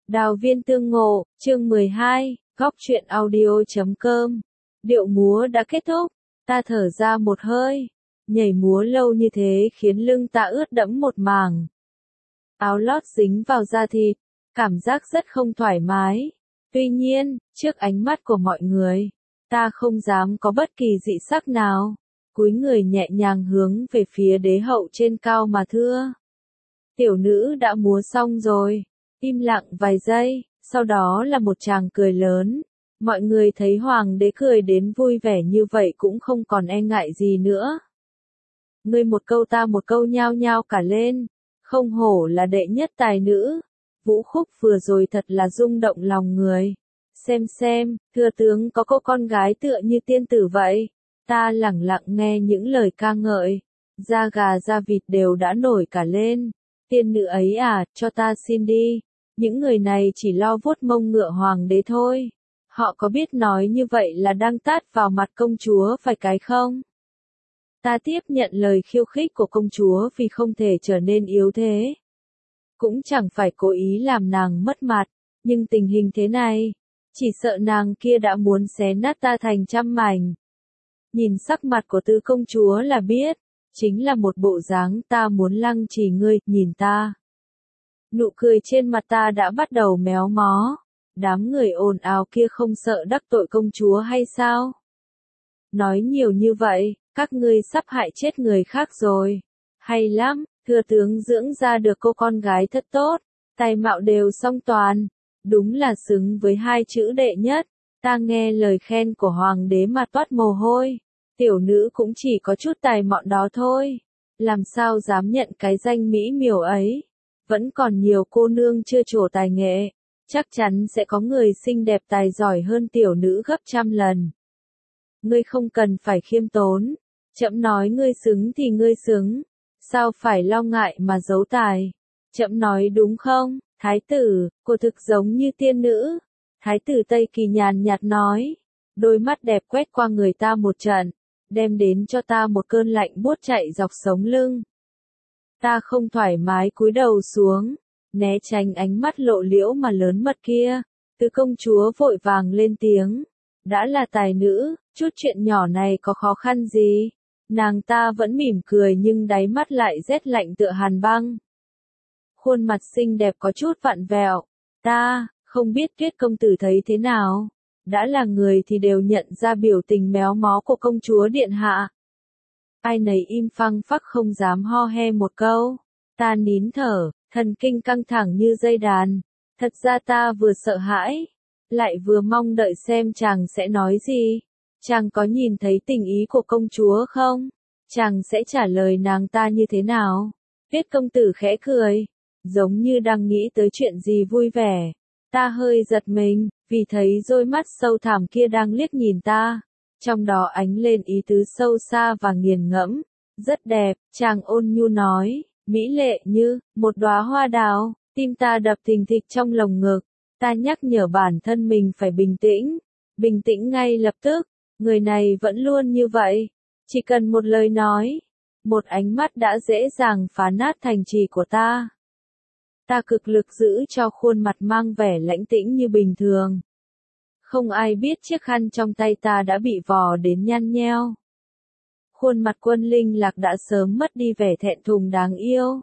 Đào viên tương ngộ, chương 12, góc truyện audio.com. Điệu múa đã kết thúc, ta thở ra một hơi. Nhảy múa lâu như thế khiến lưng ta ướt đẫm một mảng. Áo lót dính vào da thịt, cảm giác rất không thoải mái. Tuy nhiên, trước ánh mắt của mọi người, ta không dám có bất kỳ dị sắc nào. Cúi người nhẹ nhàng hướng về phía đế hậu trên cao mà thưa. Tiểu nữ đã múa xong rồi. Im lặng vài giây, sau đó là một tràng cười lớn. Mọi người thấy hoàng đế cười đến vui vẻ như vậy cũng không còn e ngại gì nữa. Ngươi một câu ta một câu nhao nhao cả lên. Không hổ là đệ nhất tài nữ. Vũ khúc vừa rồi thật là rung động lòng người. Xem, thừa tướng có cô con gái tựa như tiên tử vậy. Ta lẳng lặng nghe những lời ca ngợi. Da gà da vịt đều đã nổi cả lên. Tiên nữ ấy à, cho ta xin đi. Những người này chỉ lo vuốt mông ngựa hoàng đế thôi. Họ có biết nói như vậy là đang tát vào mặt công chúa phải cái không? Ta tiếp nhận lời khiêu khích của công chúa vì không thể trở nên yếu thế. Cũng chẳng phải cố ý làm nàng mất mặt, nhưng tình hình thế này, chỉ sợ nàng kia đã muốn xé nát ta thành trăm mảnh. Nhìn sắc mặt của tứ công chúa là biết, chính là một bộ dáng ta muốn lăng trì ngươi, nhìn ta. Nụ cười trên mặt ta đã bắt đầu méo mó. Đám người ồn ào kia không sợ đắc tội công chúa hay sao? Nói nhiều như vậy, các ngươi sắp hại chết người khác rồi. Hay lắm, thừa tướng dưỡng ra được cô con gái thật tốt, tài mạo đều song toàn. Đúng là xứng với hai chữ đệ nhất. Ta nghe lời khen của hoàng đế mà toát mồ hôi. Tiểu nữ cũng chỉ có chút tài mọn đó thôi. Làm sao dám nhận cái danh mỹ miều ấy? Vẫn còn nhiều cô nương chưa trổ tài nghệ, chắc chắn sẽ có người xinh đẹp tài giỏi hơn tiểu nữ gấp trăm lần. Ngươi không cần phải khiêm tốn, trẫm nói ngươi xứng thì ngươi xứng, sao phải lo ngại mà giấu tài? Trẫm nói đúng không? Thái tử, cô thực giống như tiên nữ. Thái tử Tây Kỳ nhàn nhạt nói, đôi mắt đẹp quét qua người ta một trận, đem đến cho ta một cơn lạnh buốt chạy dọc sống lưng. Ta không thoải mái cúi đầu xuống, né tránh ánh mắt lộ liễu mà lớn mật kia. Tứ công chúa vội vàng lên tiếng. Đã là tài nữ, chút chuyện nhỏ này có khó khăn gì? Nàng ta vẫn mỉm cười nhưng đáy mắt lại rét lạnh tựa hàn băng. Khuôn mặt xinh đẹp có chút vặn vẹo. Ta, không biết Tuyết công tử thấy thế nào? Đã là người thì đều nhận ra biểu tình méo mó của công chúa điện hạ. Ai nấy im phăng phắc không dám ho he một câu. Ta nín thở, thần kinh căng thẳng như dây đàn. Thật ra ta vừa sợ hãi, lại vừa mong đợi xem chàng sẽ nói gì. Chàng có nhìn thấy tình ý của công chúa không? Chàng sẽ trả lời nàng ta như thế nào? Tuyết công tử khẽ cười, giống như đang nghĩ tới chuyện gì vui vẻ. Ta hơi giật mình, vì thấy đôi mắt sâu thẳm kia đang liếc nhìn ta. Trong đó ánh lên ý tứ sâu xa và nghiền ngẫm. Rất đẹp, chàng ôn nhu nói, mỹ lệ như một đóa hoa đào. Tim ta đập thình thịch trong lồng ngực. Ta nhắc nhở bản thân mình phải bình tĩnh ngay lập tức. Người này vẫn luôn như vậy. Chỉ cần một lời nói, một ánh mắt đã dễ dàng phá nát thành trì của ta. Ta cực lực giữ cho khuôn mặt mang vẻ lãnh tĩnh như bình thường. Không ai biết chiếc khăn trong tay ta đã bị vò đến nhăn nheo. Khuôn mặt Quân Linh Lạc đã sớm mất đi vẻ thẹn thùng đáng yêu.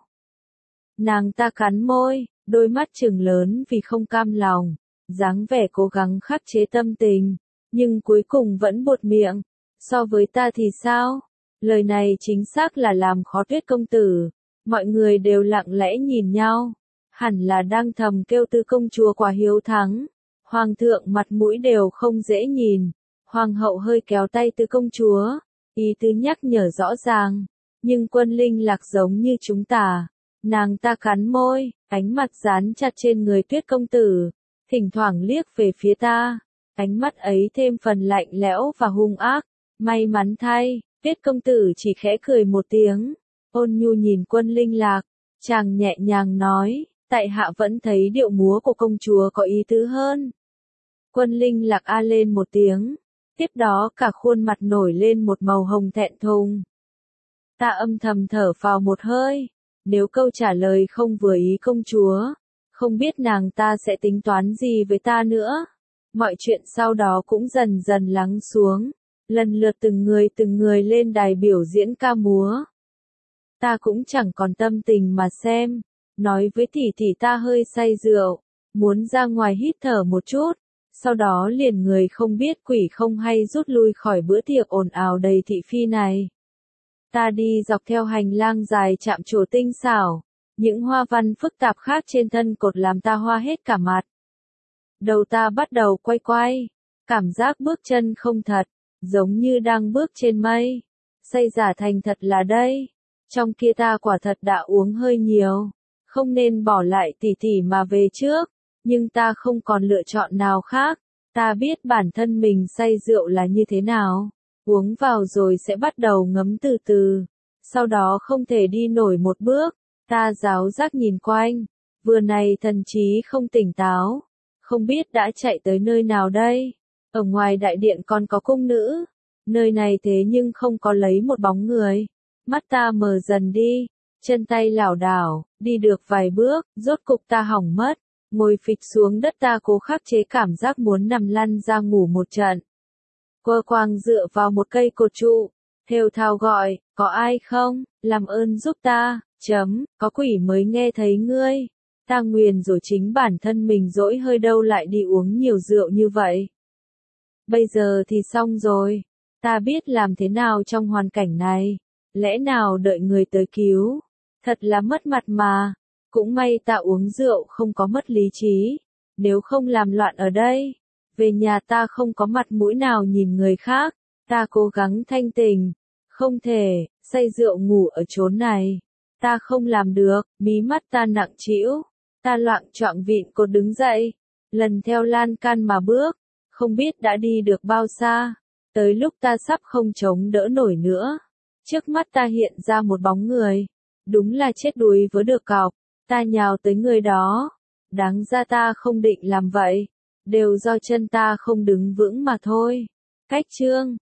Nàng ta cắn môi, đôi mắt trừng lớn vì không cam lòng, dáng vẻ cố gắng khắc chế tâm tình, nhưng cuối cùng vẫn buột miệng. So với ta thì sao? Lời này chính xác là làm khó Tuyết công tử. Mọi người đều lặng lẽ nhìn nhau, hẳn là đang thầm kêu tứ công chúa quả hiếu thắng. Hoàng thượng mặt mũi đều không dễ nhìn. Hoàng hậu hơi kéo tay tứ công chúa, ý tứ nhắc nhở rõ ràng. Nhưng Quân Linh Lạc giống như chúng ta. Nàng ta cắn môi, ánh mặt dán chặt trên người Tuyết công tử, thỉnh thoảng liếc về phía ta. Ánh mắt ấy thêm phần lạnh lẽo và hung ác. May mắn thay, Tuyết công tử chỉ khẽ cười một tiếng, ôn nhu nhìn Quân Linh Lạc. Chàng nhẹ nhàng nói, tại hạ vẫn thấy điệu múa của công chúa có ý tứ hơn. Quân Linh Lạc a lên một tiếng, tiếp đó cả khuôn mặt nổi lên một màu hồng thẹn thùng. Ta âm thầm thở phào một hơi, nếu câu trả lời không vừa ý công chúa, Không biết nàng ta sẽ tính toán gì với ta nữa. Mọi chuyện sau đó cũng dần dần lắng xuống. Lần lượt từng người lên đài biểu diễn ca múa. Ta cũng chẳng còn tâm tình mà xem. Nói với tỷ tỷ ta hơi say rượu. Muốn ra ngoài hít thở một chút. Sau đó liền người không biết quỷ không hay rút lui khỏi bữa tiệc ồn ào đầy thị phi này. Ta đi dọc theo hành lang dài chạm trổ tinh xảo. Những hoa văn phức tạp khác trên thân cột làm ta hoa hết cả mặt. Đầu ta bắt đầu quay quay. Cảm giác bước chân không thật. Giống như đang bước trên mây. Say giả thành thật là đây. Trong kia ta quả thật đã uống hơi nhiều. Không nên bỏ lại tỷ tỷ mà về trước. Nhưng ta không còn lựa chọn nào khác. Ta biết bản thân mình say rượu là như thế nào. Uống vào rồi sẽ bắt đầu ngấm từ từ. Sau đó không thể đi nổi một bước. Ta giáo giác nhìn quanh. Vừa này thần trí không tỉnh táo. Không biết đã chạy tới nơi nào đây. Ở ngoài đại điện còn có cung nữ. Nơi này thế nhưng không có lấy một bóng người. Mắt ta mờ dần đi. Chân tay lảo đảo. Đi được vài bước. Rốt cục ta hỏng mất. Ngồi phịch xuống đất ta cố khắc chế cảm giác muốn nằm lăn ra ngủ một trận. Quơ quàng dựa vào một cây cột trụ. Thều thào gọi, có ai không, làm ơn giúp ta, có quỷ mới nghe thấy ngươi. Ta nguyền rồi chính bản thân mình dỗi hơi đâu lại đi uống nhiều rượu như vậy. Bây giờ thì xong rồi. Ta biết làm thế nào trong hoàn cảnh này. Lẽ nào đợi người tới cứu. Thật là mất mặt mà. Cũng may ta uống rượu không có mất lý trí. Nếu không làm loạn ở đây. Về nhà ta không có mặt mũi nào nhìn người khác. Ta cố gắng thanh tỉnh. Không thể, say rượu ngủ ở chốn này. Ta không làm được, mí mắt ta nặng trĩu. Ta loạng choạng vịn cột đứng dậy. Lần theo lan can mà bước. Không biết đã đi được bao xa. Tới lúc ta sắp không chống đỡ nổi nữa. Trước mắt ta hiện ra một bóng người. Đúng là chết đuối với được cọc. Ta nhào tới người đó. Đáng ra ta không định làm vậy. Đều do chân ta không đứng vững mà thôi. Cách chương